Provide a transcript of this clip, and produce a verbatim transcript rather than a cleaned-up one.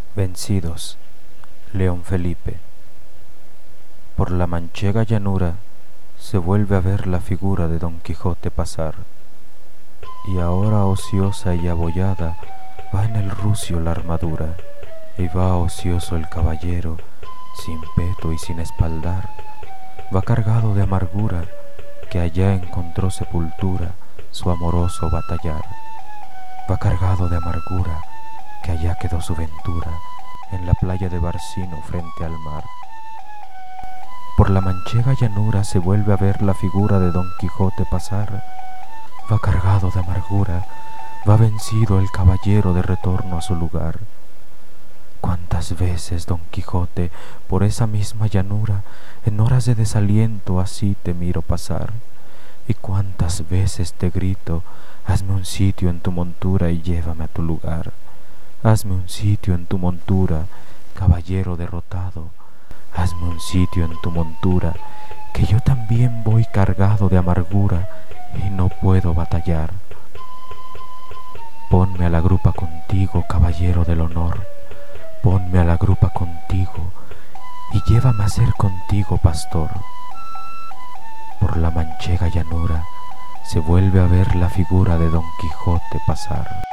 Vencidos, León Felipe. Por la manchega llanura se vuelve a ver la figura de Don Quijote pasar, y ahora ociosa y abollada va en el rucio la armadura, y va ocioso el caballero, sin peto y sin espaldar, va cargado de amargura, que allá encontró sepultura su amoroso batallar, va cargado de amargura, que allá quedó su ventura, en la playa de Barcino frente al mar. Por la manchega llanura se vuelve a ver la figura de Don Quijote pasar, va cargado de amargura, va vencido el caballero de retorno a su lugar. Cuántas veces, Don Quijote, por esa misma llanura, en horas de desaliento así te miro pasar, y cuántas veces te grito, hazme un sitio en tu montura y llévame a tu lugar. Hazme un sitio en tu montura, caballero derrotado, hazme un sitio en tu montura, que yo también voy cargado de amargura y no puedo batallar. Ponme a la grupa contigo, caballero del honor, ponme a la grupa contigo y llévame a ser contigo pastor. Por la manchega llanura se vuelve a ver la figura de Don Quijote pasar.